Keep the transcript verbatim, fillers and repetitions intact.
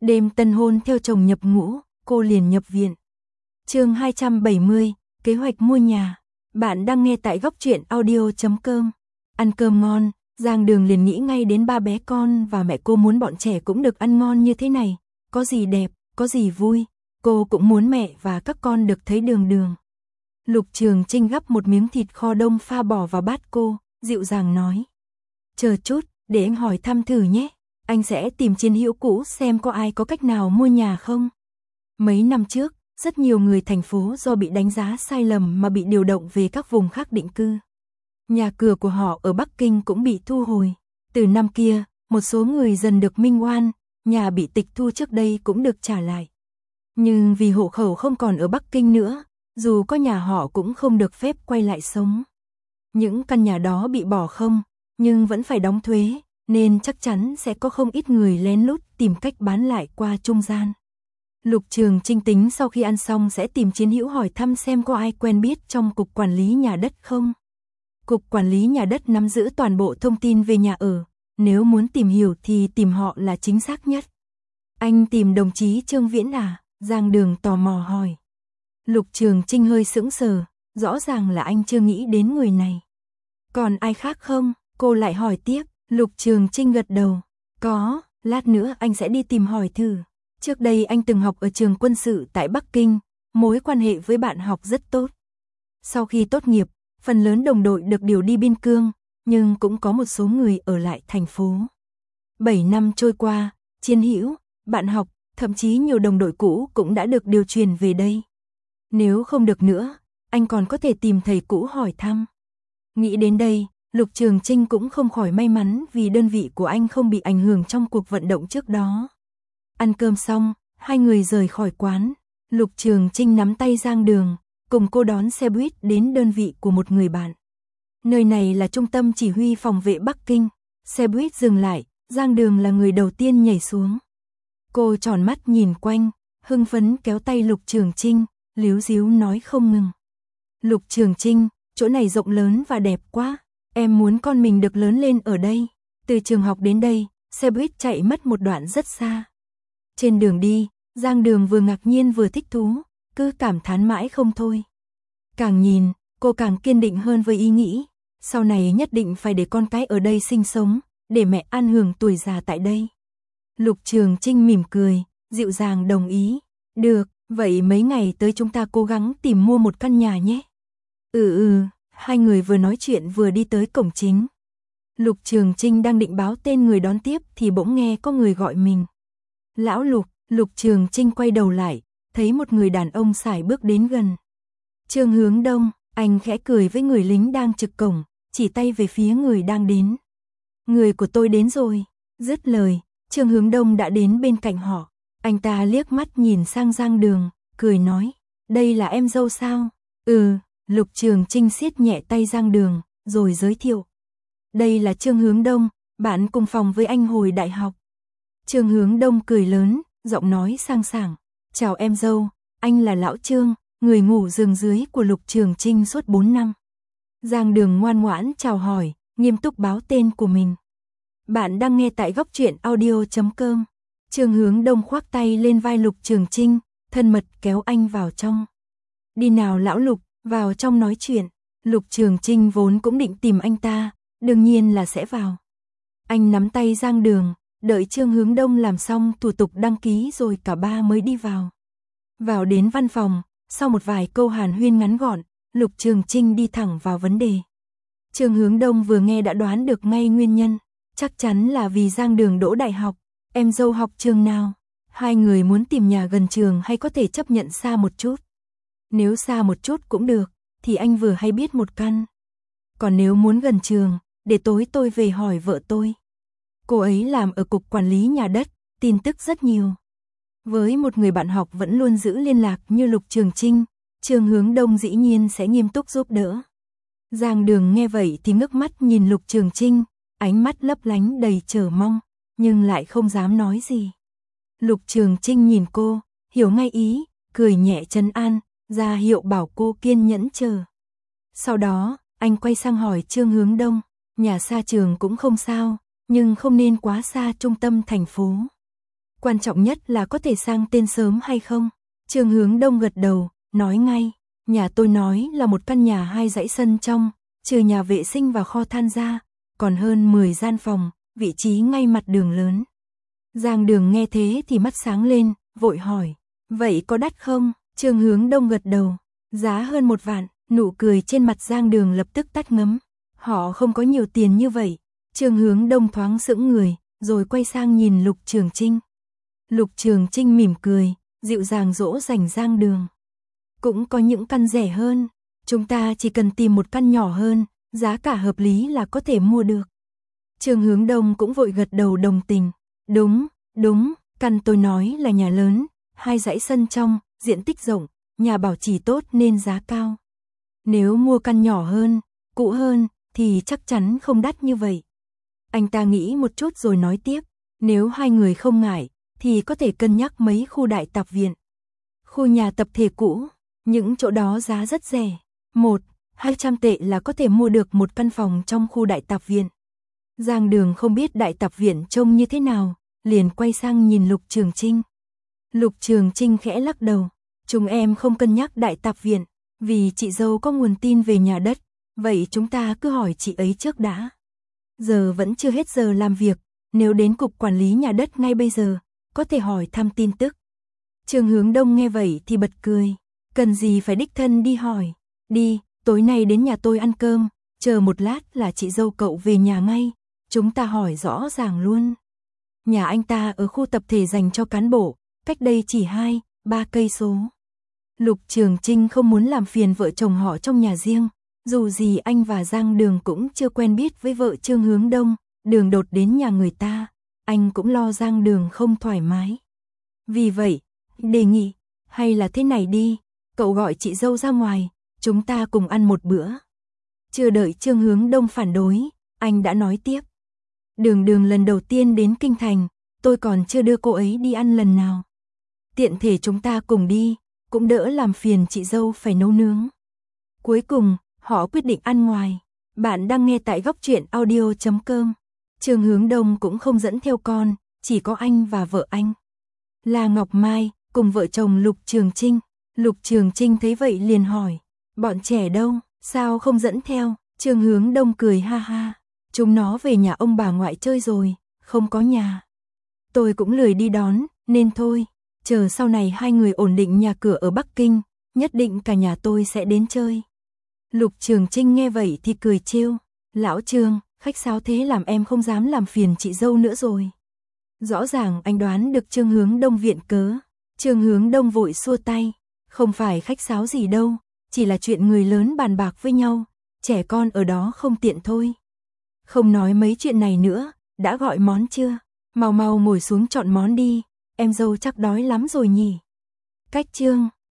Đêm tân hôn theo chồng nhập ngũ, cô liền nhập viện. Chương hai trăm bảy mươi, kế hoạch mua nhà. Bạn đang nghe tại góc truyện audio chấm com. Ăn cơm ngon, Giang Đường liền nghĩ ngay đến ba bé con và mẹ cô muốn bọn trẻ cũng được ăn ngon như thế này. Có gì đẹp, có gì vui, cô cũng muốn mẹ và các con được thấy đường đường. Lục Trường Trinh gắp một miếng thịt kho đông pha bỏ vào bát cô, dịu dàng nói. Chờ chút, để anh hỏi thăm thử nhé. Anh sẽ tìm chiến hữu cũ xem có ai có cách nào mua nhà không. Mấy năm trước, rất nhiều người thành phố do bị đánh giá sai lầm mà bị điều động về các vùng khác định cư. Nhà cửa của họ ở Bắc Kinh cũng bị thu hồi. Từ năm kia, một số người dần được minh oan, nhà bị tịch thu trước đây cũng được trả lại. Nhưng vì hộ khẩu không còn ở Bắc Kinh nữa, dù có nhà họ cũng không được phép quay lại sống. Những căn nhà đó bị bỏ không, nhưng vẫn phải đóng thuế, nên chắc chắn sẽ có không ít người lén lút tìm cách bán lại qua trung gian. Lục Trường Trinh tính sau khi ăn xong sẽ tìm chiến hữu hỏi thăm xem có ai quen biết trong Cục Quản lý Nhà đất không. Cục Quản lý Nhà đất nắm giữ toàn bộ thông tin về nhà ở, nếu muốn tìm hiểu thì tìm họ là chính xác nhất. Anh tìm đồng chí Trương Viễn à? Giang Đường tò mò hỏi. Lục Trường Trinh hơi sững sờ, rõ ràng là anh chưa nghĩ đến người này. Còn ai khác không? Cô lại hỏi tiếp. Lục Trường Trinh gật đầu. Có, lát nữa anh sẽ đi tìm hỏi thử. Trước đây anh từng học ở trường quân sự tại Bắc Kinh, mối quan hệ với bạn học rất tốt. Sau khi tốt nghiệp, phần lớn đồng đội được điều đi biên cương, nhưng cũng có một số người ở lại thành phố. Bảy năm trôi qua, chiến hữu, bạn học, thậm chí nhiều đồng đội cũ cũng đã được điều chuyển về đây. Nếu không được nữa, anh còn có thể tìm thầy cũ hỏi thăm. Nghĩ đến đây, Lục Trường Trinh cũng không khỏi may mắn vì đơn vị của anh không bị ảnh hưởng trong cuộc vận động trước đó. Ăn cơm xong, hai người rời khỏi quán. Lục Trường Trinh nắm tay Giang Đường, cùng cô đón xe buýt đến đơn vị của một người bạn. Nơi này là trung tâm chỉ huy phòng vệ Bắc Kinh. Xe buýt dừng lại, Giang Đường là người đầu tiên nhảy xuống. Cô tròn mắt nhìn quanh, hưng phấn kéo tay Lục Trường Trinh, líu díu nói không ngừng. Lục Trường Trinh, chỗ này rộng lớn và đẹp quá. Em muốn con mình được lớn lên ở đây. Từ trường học đến đây, xe buýt chạy mất một đoạn rất xa. Trên đường đi, Giang Đường vừa ngạc nhiên vừa thích thú, cứ cảm thán mãi không thôi. Càng nhìn, cô càng kiên định hơn với ý nghĩ, sau này nhất định phải để con cái ở đây sinh sống, để mẹ an hưởng tuổi già tại đây. Lục Trường Trinh mỉm cười, dịu dàng đồng ý. Được, vậy mấy ngày tới chúng ta cố gắng tìm mua một căn nhà nhé. Ừ ừ. Hai người vừa nói chuyện vừa đi tới cổng chính. Lục Trường Trinh đang định báo tên người đón tiếp thì bỗng nghe có người gọi mình. Lão Lục. Lục Trường Trinh quay đầu lại, thấy một người đàn ông sải bước đến gần. Trương Hướng Đông. Anh khẽ cười với người lính đang trực cổng, chỉ tay về phía người đang đến. Người của tôi đến rồi. Dứt lời, Trương Hướng Đông đã đến bên cạnh họ. Anh ta liếc mắt nhìn sang Giang Đường, cười nói. Đây là em dâu sao? Ừ. Lục Trường Trinh siết nhẹ tay Giang Đường, rồi giới thiệu. Đây là Trương Hướng Đông, bạn cùng phòng với anh hồi đại học. Trương Hướng Đông cười lớn, giọng nói sang sảng. Chào em dâu, anh là Lão Trương, người ngủ giường dưới của Lục Trường Trinh suốt bốn năm. Giang Đường ngoan ngoãn chào hỏi, nghiêm túc báo tên của mình. Bạn đang nghe tại góc truyện audio chấm com. Trương Hướng Đông khoác tay lên vai Lục Trường Trinh, thân mật kéo anh vào trong. Đi nào Lão Lục. Vào trong nói chuyện. Lục Trường Trinh vốn cũng định tìm anh ta, đương nhiên là sẽ vào. Anh nắm tay Giang Đường, đợi Trương Hướng Đông làm xong thủ tục đăng ký rồi cả ba mới đi vào. Vào đến văn phòng, sau một vài câu hàn huyên ngắn gọn, Lục Trường Trinh đi thẳng vào vấn đề. Trương Hướng Đông vừa nghe đã đoán được ngay nguyên nhân, chắc chắn là vì Giang Đường đỗ đại học. Em dâu học trường nào? Hai người muốn tìm nhà gần trường hay có thể chấp nhận xa một chút? Nếu xa một chút cũng được, thì anh vừa hay biết một căn. Còn nếu muốn gần trường, để tối tôi về hỏi vợ tôi. Cô ấy làm ở Cục Quản lý Nhà đất, tin tức rất nhiều. Với một người bạn học vẫn luôn giữ liên lạc như Lục Trường Trinh, Trương Hướng Đông dĩ nhiên sẽ nghiêm túc giúp đỡ. Giang Đường nghe vậy thì ngước mắt nhìn Lục Trường Trinh, ánh mắt lấp lánh đầy chờ mong, nhưng lại không dám nói gì. Lục Trường Trinh nhìn cô, hiểu ngay ý, cười nhẹ trấn an, ra hiệu bảo cô kiên nhẫn chờ. Sau đó, anh quay sang hỏi Trương Hướng Đông, nhà xa trường cũng không sao, nhưng không nên quá xa trung tâm thành phố. Quan trọng nhất là có thể sang tên sớm hay không. Trương Hướng Đông gật đầu, nói ngay, nhà tôi nói là một căn nhà hai dãy sân trong, trừ nhà vệ sinh và kho than ra, còn hơn mười gian phòng, vị trí ngay mặt đường lớn. Giang Đường nghe thế thì mắt sáng lên, vội hỏi, vậy có đắt không? Trương Hướng Đông gật đầu, giá hơn một vạn, nụ cười trên mặt Giang Đường lập tức tắt ngấm. Họ không có nhiều tiền như vậy. Trương Hướng Đông thoáng sững người, rồi quay sang nhìn Lục Trường Trinh. Lục Trường Trinh mỉm cười, dịu dàng dỗ dành Giang Đường. Cũng có những căn rẻ hơn, chúng ta chỉ cần tìm một căn nhỏ hơn, giá cả hợp lý là có thể mua được. Trương Hướng Đông cũng vội gật đầu đồng tình. Đúng, đúng, căn tôi nói là nhà lớn, hai dãy sân trong, diện tích rộng, nhà bảo trì tốt nên giá cao. Nếu mua căn nhỏ hơn, cũ hơn, thì chắc chắn không đắt như vậy. Anh ta nghĩ một chút rồi nói tiếp, nếu hai người không ngại, thì có thể cân nhắc mấy khu đại tạp viện. Khu nhà tập thể cũ, những chỗ đó giá rất rẻ. Một, hai trăm tệ là có thể mua được một căn phòng trong khu đại tạp viện. Giang Đường không biết đại tạp viện trông như thế nào, liền quay sang nhìn Lục Trường Trinh. Lục Trường Trinh khẽ lắc đầu, chúng em không cân nhắc đại tạp viện, vì chị dâu có nguồn tin về nhà đất, vậy chúng ta cứ hỏi chị ấy trước đã. Giờ vẫn chưa hết giờ làm việc, nếu đến cục quản lý nhà đất ngay bây giờ, có thể hỏi thăm tin tức. Trương Hướng Đông nghe vậy thì bật cười, cần gì phải đích thân đi hỏi, đi, tối nay đến nhà tôi ăn cơm, chờ một lát là chị dâu cậu về nhà ngay, chúng ta hỏi rõ ràng luôn. Nhà anh ta ở khu tập thể dành cho cán bộ, cách đây chỉ hai, ba cây số. Lục Trường Trinh không muốn làm phiền vợ chồng họ trong nhà riêng, dù gì anh và Giang Đường cũng chưa quen biết với vợ Trương Hướng Đông, đường đột đến nhà người ta, anh cũng lo Giang Đường không thoải mái. Vì vậy, đề nghị, hay là thế này đi, cậu gọi chị dâu ra ngoài, chúng ta cùng ăn một bữa. Chưa đợi Trương Hướng Đông phản đối, anh đã nói tiếp. Đường Đường lần đầu tiên đến Kinh Thành, tôi còn chưa đưa cô ấy đi ăn lần nào. Tiện thể chúng ta cùng đi, cũng đỡ làm phiền chị dâu phải nấu nướng. Cuối cùng, họ quyết định ăn ngoài. Bạn đang nghe tại góc truyện audio chấm com. Trương Hướng Đông cũng không dẫn theo con, chỉ có anh và vợ anh. Là Ngọc Mai, cùng vợ chồng Lục Trường Trinh. Lục Trường Trinh thấy vậy liền hỏi, bọn trẻ đâu, sao không dẫn theo? Trương Hướng Đông cười ha ha, chúng nó về nhà ông bà ngoại chơi rồi, không có nhà. Tôi cũng lười đi đón, nên thôi, chờ sau này hai người ổn định nhà cửa ở Bắc Kinh, nhất định cả nhà tôi sẽ đến chơi. Lục Trường Trinh nghe vậy thì cười trêu, lão Trương, khách sáo thế làm em không dám làm phiền chị dâu nữa rồi. Rõ ràng anh đoán được Trương Hướng Đông viện cớ. Trương Hướng Đông vội xua tay, không phải khách sáo gì đâu, chỉ là chuyện người lớn bàn bạc với nhau, trẻ con ở đó không tiện thôi. Không nói mấy chuyện này nữa, đã gọi món chưa? Mau mau ngồi xuống chọn món đi, em dâu chắc đói lắm rồi nhỉ. Cách Trương,